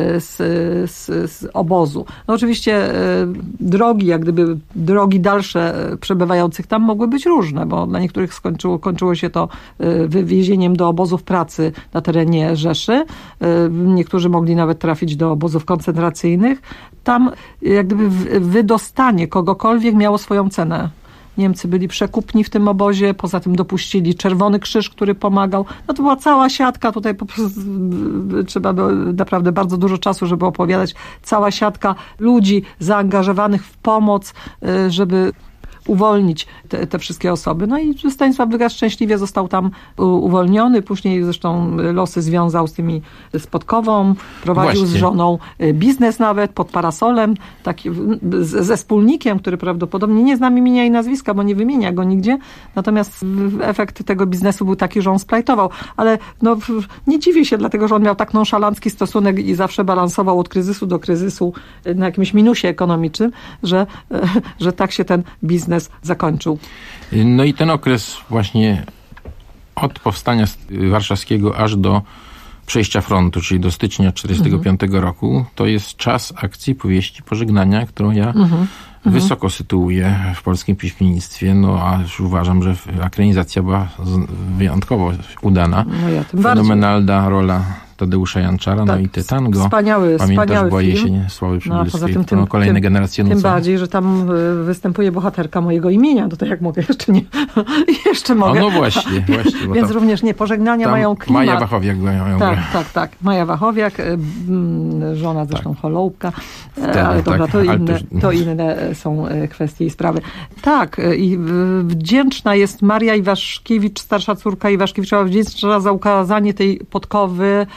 z obozu. No oczywiście drogi, jak gdyby drogi dalsze przebywających tam mogły być różne, bo dla niektórych kończyło się to wywiezieniem do obozów pracy na terenie Rzeszy. Niektórzy mogli nawet trafić do obozów koncentracyjnych. Tam jak gdyby wydostanie kogokolwiek miało swoją cenę. Niemcy byli przekupni w tym obozie, poza tym dopuścili Czerwony Krzyż, który pomagał. No to była cała siatka, tutaj po prostu trzeba było naprawdę bardzo dużo czasu, żeby opowiadać. Cała siatka ludzi zaangażowanych w pomoc, żeby uwolnić te wszystkie osoby. No i Stanisław Dyga szczęśliwie został tam uwolniony. Później zresztą losy związał z tymi z Podkową. Prowadził z żoną biznes nawet pod parasolem. Taki, ze wspólnikiem, który prawdopodobnie nie znam imienia i nazwiska, bo nie wymienia go nigdzie. Natomiast efekt tego biznesu był taki, że on splajtował. Ale no, nie dziwię się, dlatego że on miał tak nonszalancki stosunek i zawsze balansował od kryzysu do kryzysu na jakimś minusie ekonomicznym, że tak się ten biznes zakończył. No i ten okres właśnie od powstania warszawskiego aż do przejścia frontu, czyli do stycznia 1945 roku, to jest czas akcji powieści Pożegnania, którą ja wysoko sytuuję w polskim piśmiennictwie, no a już uważam, że ekranizacja była wyjątkowo udana. No ja tym fenomenalna rola Tadeusza Janczara, no i te tango. Wspaniały Boję film. się Sławy Przybylskiej, No, którą kolejne generacje nucą. Tym bardziej, że tam występuje bohaterka mojego imienia, to jak mogę, jeszcze mogę. No właśnie. Więc również Pożegnania mają klimat. Maja Wachowiak mają. Tak. Maja Wachowiak, żona zresztą Holoubka, ale dobra, to inne są kwestie i sprawy. Tak, i wdzięczna jest Maria Iwaszkiewicz, starsza córka Iwaszkiewiczowa, wdzięczna za ukazanie tej Podkowy.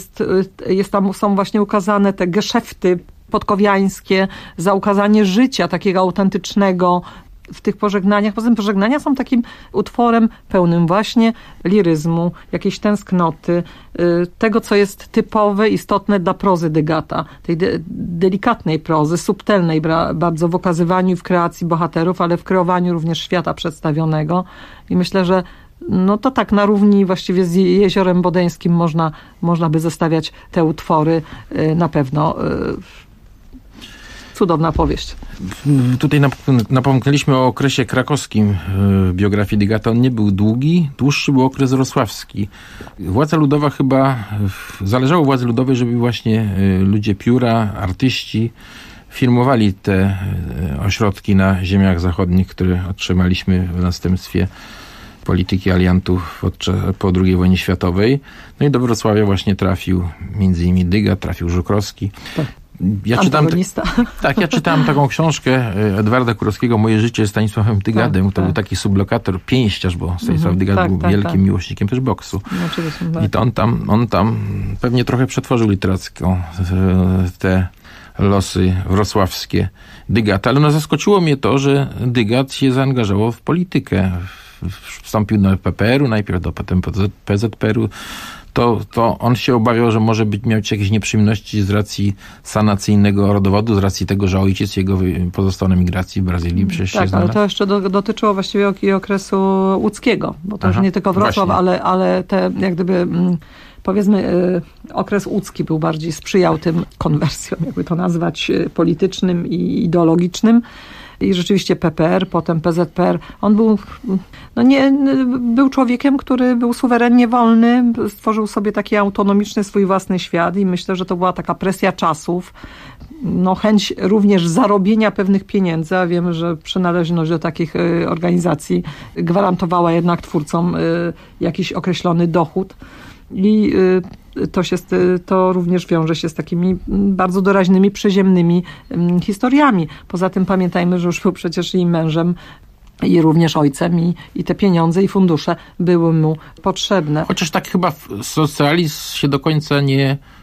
Są właśnie ukazane te geszefty podkowiańskie, za ukazanie życia takiego autentycznego w tych pożegnaniach. Poza tym Pożegnania są takim utworem pełnym właśnie liryzmu, jakiejś tęsknoty, tego, co jest typowe, istotne dla prozy Dygata. Tej delikatnej prozy, subtelnej bardzo w okazywaniu i w kreacji bohaterów, ale w kreowaniu również świata przedstawionego. I myślę, że no to tak na równi właściwie z Jeziorem Bodeńskim można by zestawiać te utwory. Na pewno cudowna powieść. Tutaj napomknęliśmy o okresie krakowskim w biografii Dygata. On nie był długi, dłuższy był okres wrocławski. Władza ludowa zależało władzy ludowej, żeby właśnie ludzie pióra, artyści firmowali te ośrodki na ziemiach zachodnich, które otrzymaliśmy w następstwie polityki aliantów po II wojnie światowej. No i do Wrocławia właśnie trafił między innymi Dyga, trafił Żukrowski. Ja czytałem taką książkę Edwarda Kurowskiego Moje życie z Stanisławem Dygadem. To był taki sublokator, pięściarz, bo Stanisław Dygad był wielkim miłośnikiem też boksu. I to on tam pewnie trochę przetworzył literacko te losy wrocławskie Dygata. Ale zaskoczyło mnie to, że Dygat się zaangażował w politykę. Wstąpił do PPR-u najpierw, potem do PZPR-u. To on się obawiał, że może mieć jakieś nieprzyjemności z racji sanacyjnego rodowodu, z racji tego, że ojciec jego pozostał na migracji w Brazylii. Ale to jeszcze dotyczyło właściwie okresu łódzkiego, bo to już nie tylko Wrocław, ale te jak gdyby powiedzmy okres łódzki był bardziej sprzyjał tym konwersjom, jakby to nazwać, politycznym i ideologicznym. I rzeczywiście PPR, potem PZPR. On był człowiekiem, który był suwerennie wolny, stworzył sobie taki autonomiczny swój własny świat i myślę, że to była taka presja czasów, chęć również zarobienia pewnych pieniędzy, a wiemy, że przynależność do takich organizacji gwarantowała jednak twórcom jakiś określony dochód. I to również wiąże się z takimi bardzo doraźnymi, przyziemnymi historiami. Poza tym pamiętajmy, że już był przecież i mężem, i również ojcem, i te pieniądze i fundusze były mu potrzebne. Chociaż tak chyba socjalizm się do końca nie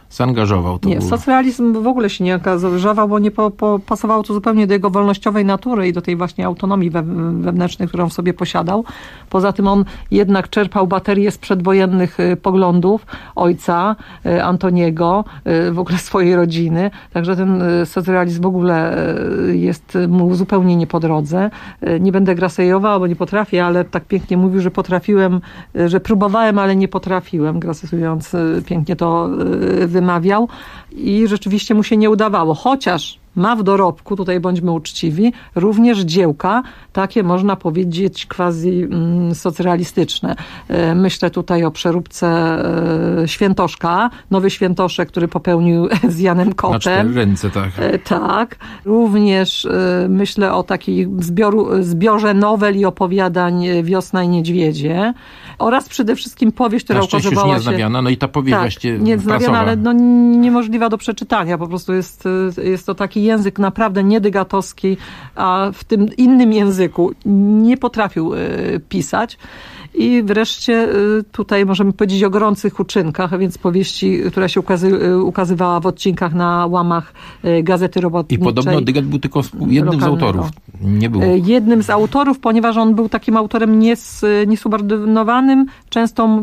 zaangażował. Nie, socrealizm w ogóle się nie angażował, bo nie pasowało to zupełnie do jego wolnościowej natury i do tej właśnie autonomii wewnętrznej, którą w sobie posiadał. Poza tym on jednak czerpał baterię z przedwojennych poglądów ojca, Antoniego, w ogóle swojej rodziny. Także ten socrealizm w ogóle jest mu zupełnie nie po drodze. Nie będę grasejowała, bo nie potrafię, ale tak pięknie mówił, że potrafiłem, że próbowałem, ale nie potrafiłem. Grasejując pięknie to wymawiał i rzeczywiście mu się nie udawało. Chociaż ma w dorobku, tutaj bądźmy uczciwi, również dziełka, takie można powiedzieć quasi socrealistyczne. Myślę tutaj o przeróbce Świętoszka, Nowy Świętoszek, który popełnił z Janem Kotem. Na 4 ręce, tak. Tak. Również myślę o takim zbiorze nowel i opowiadań Wiosna i Niedźwiedzie. Oraz przede wszystkim powieść, która ukazywała się... już nieznawiana, no i ta powieść właśnie nieznawiana, ale niemożliwa do przeczytania. Po prostu jest to taki język naprawdę niedygatowski, a w tym innym języku nie potrafił pisać. I wreszcie tutaj możemy powiedzieć o Gorących uczynkach, a więc powieści, która się ukazywała w odcinkach na łamach Gazety Robotniczej. I podobno Dygat był tylko jednym z autorów. Nie było. Jednym z autorów, ponieważ on był takim autorem niesubordynowanym. Często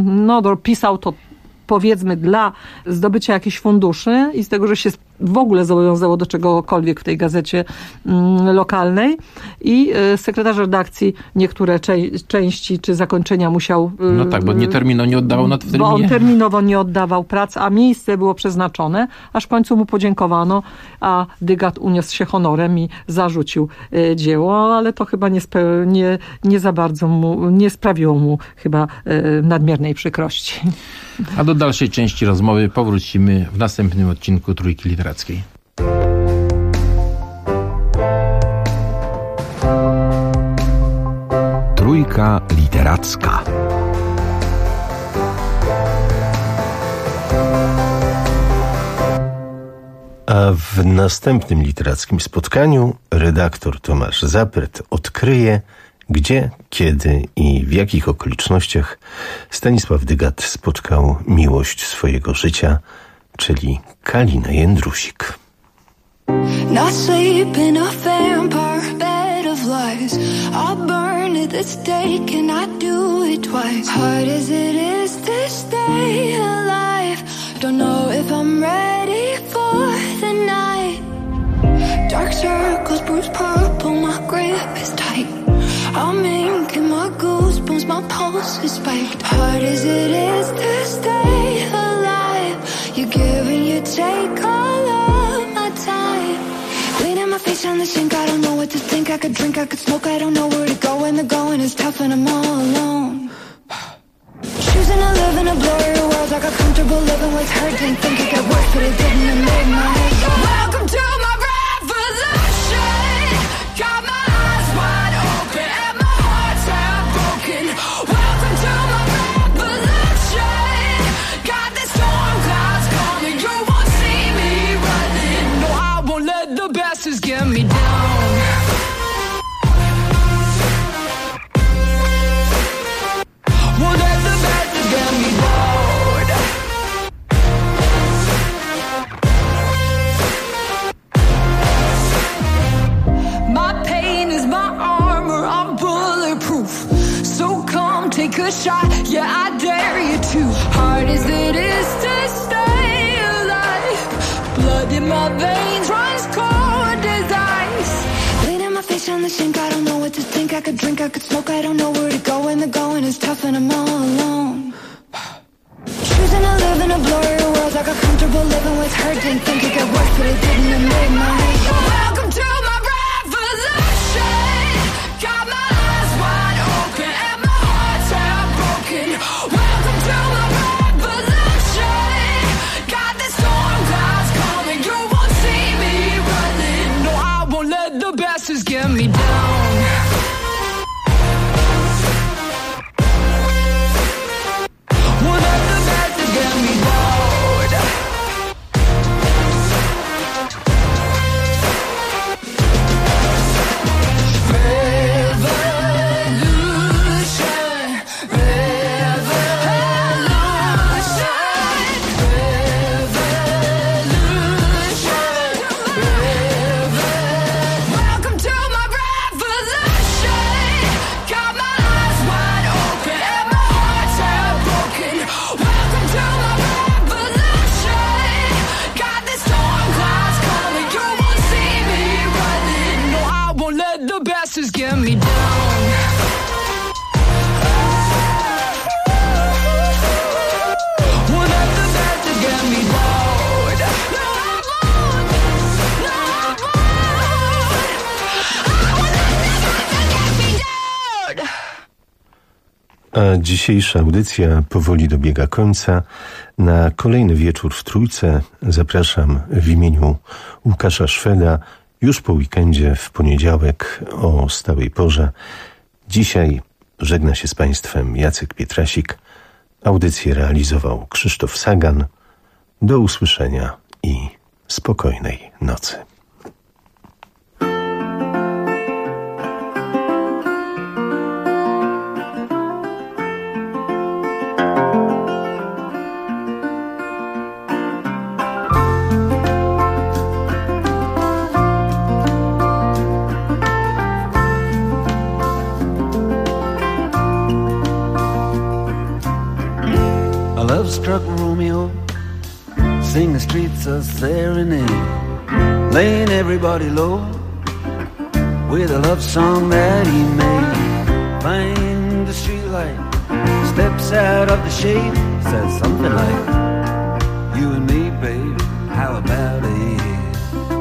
pisał to powiedzmy dla zdobycia jakichś funduszy i z tego, że się w ogóle zobowiązało do czegokolwiek w tej gazecie lokalnej i sekretarz redakcji niektóre części czy zakończenia musiał... No tak, bo terminowo nie oddawał na terminie. Bo on terminowo nie oddawał prac, a miejsce było przeznaczone, aż w końcu mu podziękowano, a Dygat uniósł się honorem i zarzucił dzieło, ale to chyba nie za bardzo nie sprawiło mu chyba nadmiernej przykrości. A do dalszej części rozmowy powrócimy w następnym odcinku Trójki Literackiej. Trójka Literacka. A w następnym literackim spotkaniu redaktor Tomasz Zapret odkryje, gdzie, kiedy i w jakich okolicznościach Stanisław Dygat spotkał miłość swojego życia, czyli Kalinę Jędrusik. Not sleep in a vampire bed of lies. I'll burn at the stake and I do it twice. Hard as it is to stay alive. Don't know if I'm ready for the night. Dark circles, bruised purple, my grip is tight. I'm inking my goosebumps, my pulse is spiked. Hard as it is to stay alive. You give and you take all of my time. Leaning my face on the sink, I don't know what to think. I could drink, I could smoke, I don't know where to go. And the going is tough and I'm all alone. Choosing to live in a blurry world, I got comfortable living with her. Didn't think it got worse, but it didn't. It made my head go. Welcome to my revolution. Got my eyes wide open and my heart's half broken. Welcome to my revolution. Got the storm clouds coming, you won't see me running. No, I won't let the bastards get me down. Won't let the bastards get me down. My pain is my armor, I'm bulletproof. So come take a shot, yeah, I dare you to. Hard as it is to stay alive. Blood in my veins runs cold as ice. Leaning my face on the sink, I don't know what to think. I could drink, I could smoke, I don't know where to go. And the going is tough and I'm all alone. Choosing to live in a blurry world, I got comfortable living with her. Didn't think it got worse, but it didn't. It made my head go. Welcome to my revolution. Got my eyes wide open and my heart's half broken. Welcome to my revolution. Got the storm clouds coming, you won't see me running. No, I won't let the bastards get me down. A dzisiejsza audycja powoli dobiega końca. Na kolejny wieczór w Trójce zapraszam w imieniu Łukasza Szweda już po weekendzie w poniedziałek o stałej porze. Dzisiaj żegna się z Państwem Jacek Pietrasik. Audycję realizował Krzysztof Sagan. Do usłyszenia i spokojnej nocy. Love-struck Romeo, sing the streets a serenade, laying everybody low with a love song that he made. Find the streetlight, steps out of the shade, says something like, you and me, babe, how about it?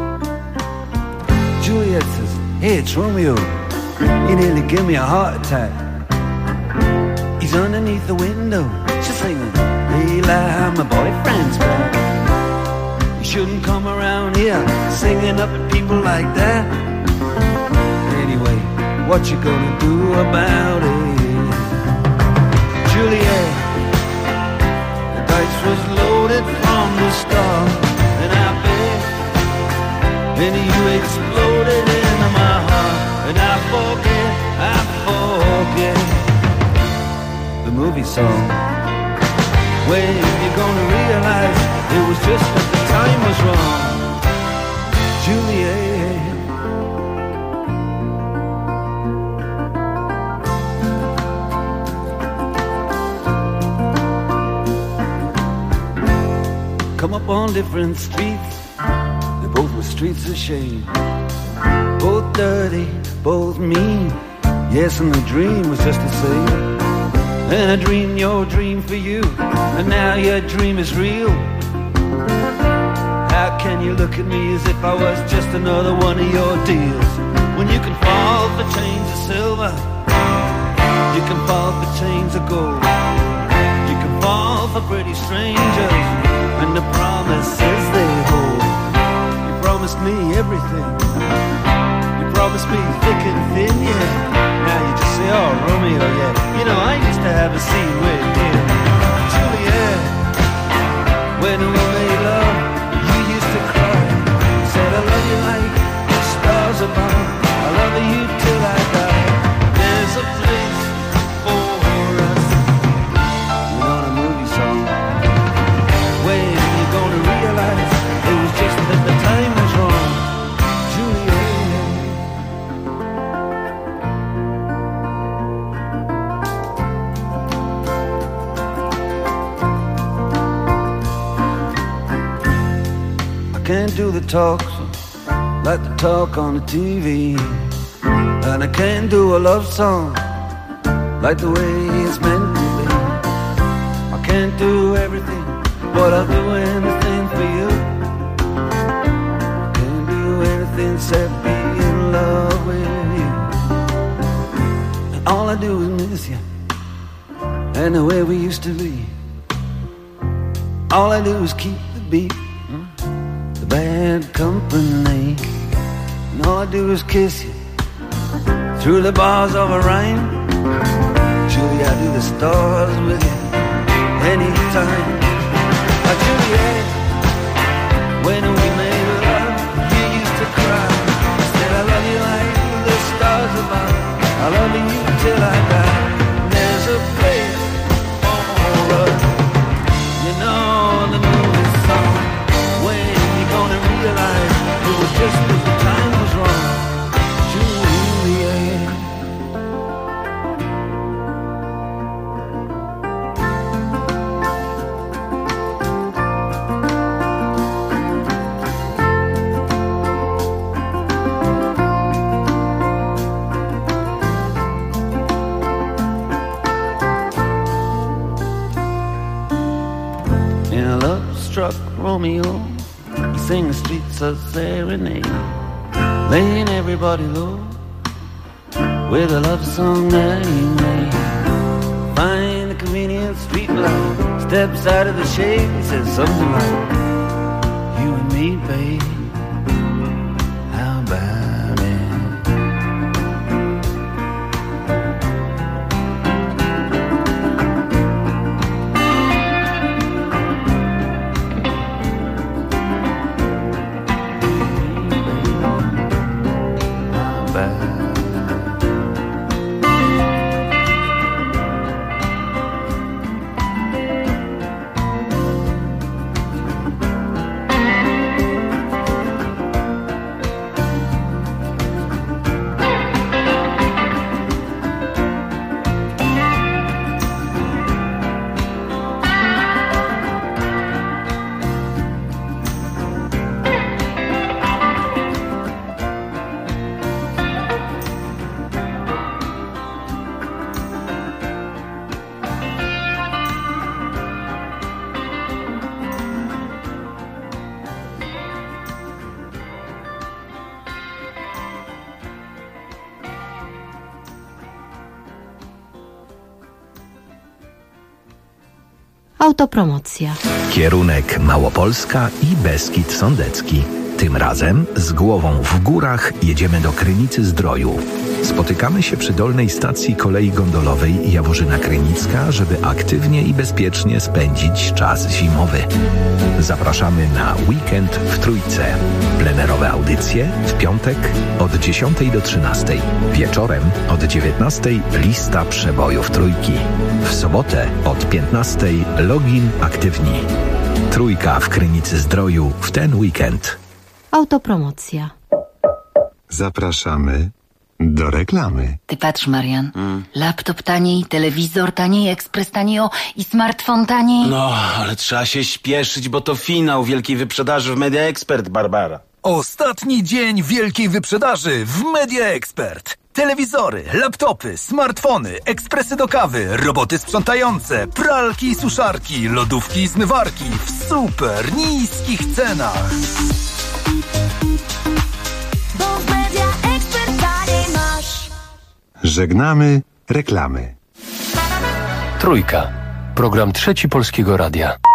Juliet says, hey, it's Romeo, you nearly give me a heart attack. He's underneath the window, she's singing, hey, my boyfriend's back. You shouldn't come around here singing up at people like that. Anyway, what you gonna do about it? Juliet, the dice was loaded from the start, and I bet, and you exploded into my heart, and I forget the movie song. When you're gonna realize it was just that the time was wrong, Juliet. Come up on different streets, they both were streets of shame. Both dirty, both mean, yes, and the dream was just the same. And I dreamed your dream for you, and now your dream is real. How can you look at me as if I was just another one of your deals? When you can fall for chains of silver, you can fall for chains of gold, you can fall for pretty strangers, and the promises they hold. You promised me everything, you promised me thick and thin, yeah. Now you just say, oh, Romeo, yeah. You know, I used to have a scene with him. Juliet, when we made love, you used to cry. Said, I love you like the stars above. I love you till I die. There's a place for us. We're on a movie song. When you're gonna realize it was just that the time was wrong. Juliet. Can't do the talk like the talk on the TV, and I can't do a love song like the way it's meant to be. I can't do everything, but I'll do anything for you. Can't do anything except be in love with you. And all I do is miss you, and the way we used to be. All I do is keep the beat, bad company, and all I do is kiss you through the bars of a rhyme. Julie, I do the stars with you anytime. Juliet, when we made love, you used to cry. Said I love you like the stars above. I love you till I die. There's a place for us, you know the movie song. When you gonna realize it was just that the time was wrong, Juliet. In a love-struck Romeo, he sang the streets a serenade, laying everybody low with a love song that he made. steps out of the shade and says something like, you and me, babe, how about it? Autopromocja. Kierunek Małopolska i Beskid Sądecki. Tym razem z głową w górach jedziemy do Krynicy-Zdroju. Spotykamy się przy dolnej stacji kolei gondolowej Jaworzyna Krynicka, żeby aktywnie i bezpiecznie spędzić czas zimowy. Zapraszamy na weekend w Trójce. Plenerowe audycje w piątek od 10 do 13. Wieczorem od 19 lista przebojów Trójki. W sobotę od 15 login aktywni. Trójka w Krynicy-Zdroju w ten weekend. Autopromocja. Zapraszamy do reklamy. Ty patrz, Marian. Laptop taniej, telewizor taniej, ekspres taniej i smartfon taniej. No, ale trzeba się śpieszyć, bo to finał wielkiej wyprzedaży w Media Expert, Barbara. Ostatni dzień wielkiej wyprzedaży w Media Expert. Telewizory, laptopy, smartfony, ekspresy do kawy, roboty sprzątające, pralki i suszarki, lodówki i zmywarki w super niskich cenach. Bo w Media Expert taniej masz. Żegnamy reklamy. Trójka. Program Trzeci Polskiego Radia.